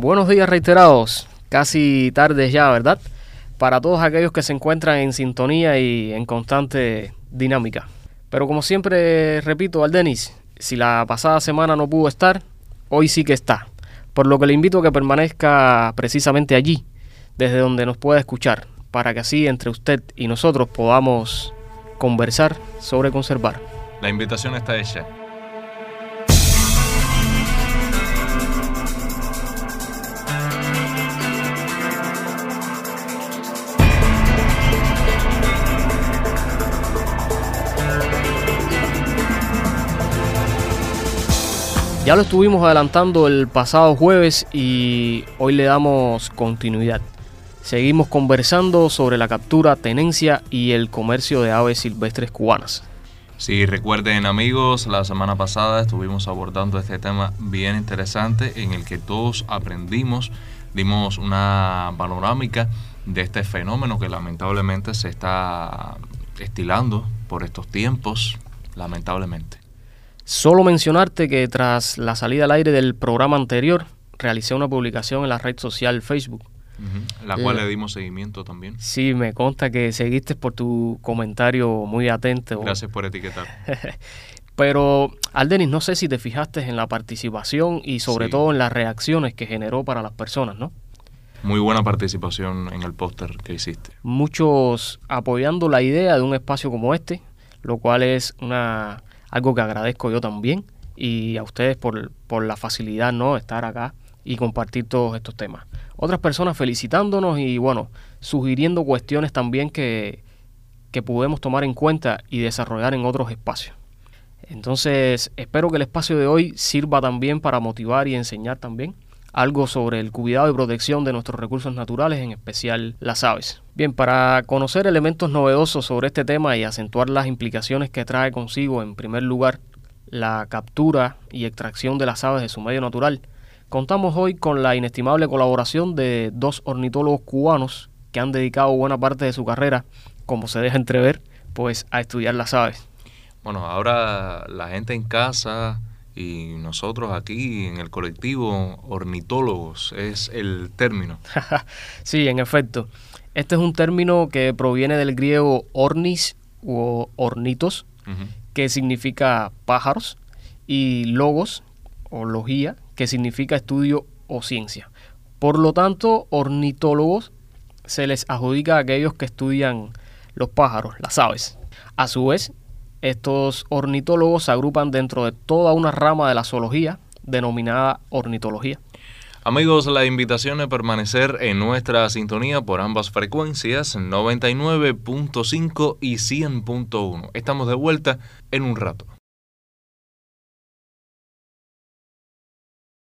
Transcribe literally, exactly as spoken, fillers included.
Buenos días reiterados, casi tarde ya, ¿verdad? Para todos aquellos que se encuentran en sintonía y en constante dinámica. Pero como siempre repito, Aldenis, si la pasada semana no pudo estar, hoy sí que está. Por lo que le invito a que permanezca precisamente allí, desde donde nos pueda escuchar, para que así entre usted y nosotros podamos conversar sobre conservar. La invitación está hecha. Ya lo estuvimos adelantando el pasado jueves y hoy le damos continuidad. Seguimos conversando sobre la captura, tenencia y el comercio de aves silvestres cubanas. Sí, recuerden amigos, la semana pasada estuvimos abordando este tema bien interesante en el que todos aprendimos, dimos una panorámica de este fenómeno que lamentablemente se está estilando por estos tiempos, lamentablemente. Solo mencionarte que tras la salida al aire del programa anterior, realicé una publicación en la red social Facebook. Uh-huh. La cual eh, le dimos seguimiento también. Sí, me consta que seguiste por tu comentario muy atento. Gracias por etiquetar. Pero, Aldenis, no sé si te fijaste en la participación y sobre sí. todo en las reacciones que generó para las personas, ¿no? Muy buena participación en el póster que hiciste. Muchos apoyando la idea de un espacio como este, lo cual es una... algo que agradezco yo también y a ustedes por, por la facilidad, ¿no?, de estar acá y compartir todos estos temas. Otras personas felicitándonos y, bueno, sugiriendo cuestiones también que, que podemos tomar en cuenta y desarrollar en otros espacios. Entonces, espero que el espacio de hoy sirva también para motivar y enseñar también algo sobre el cuidado y protección de nuestros recursos naturales, en especial las aves. Bien, para conocer elementos novedosos sobre este tema y acentuar las implicaciones que trae consigo, en primer lugar, la captura y extracción de las aves de su medio natural, contamos hoy con la inestimable colaboración de dos ornitólogos cubanos que han dedicado buena parte de su carrera, como se deja entrever, pues a estudiar las aves. Bueno, ahora la gente en casa y nosotros aquí en el colectivo, ornitólogos, es el término. Sí, en efecto. Este es un término que proviene del griego ornis o ornitos, uh-huh. que significa pájaros, y logos o logía, que significa estudio o ciencia. Por lo tanto, ornitólogos se les adjudica a aquellos que estudian los pájaros, las aves. A su vez, estos ornitólogos se agrupan dentro de toda una rama de la zoología denominada ornitología. Amigos, la invitación es permanecer en nuestra sintonía por ambas frecuencias, noventa y nueve punto cinco y cien punto uno. Estamos de vuelta en un rato.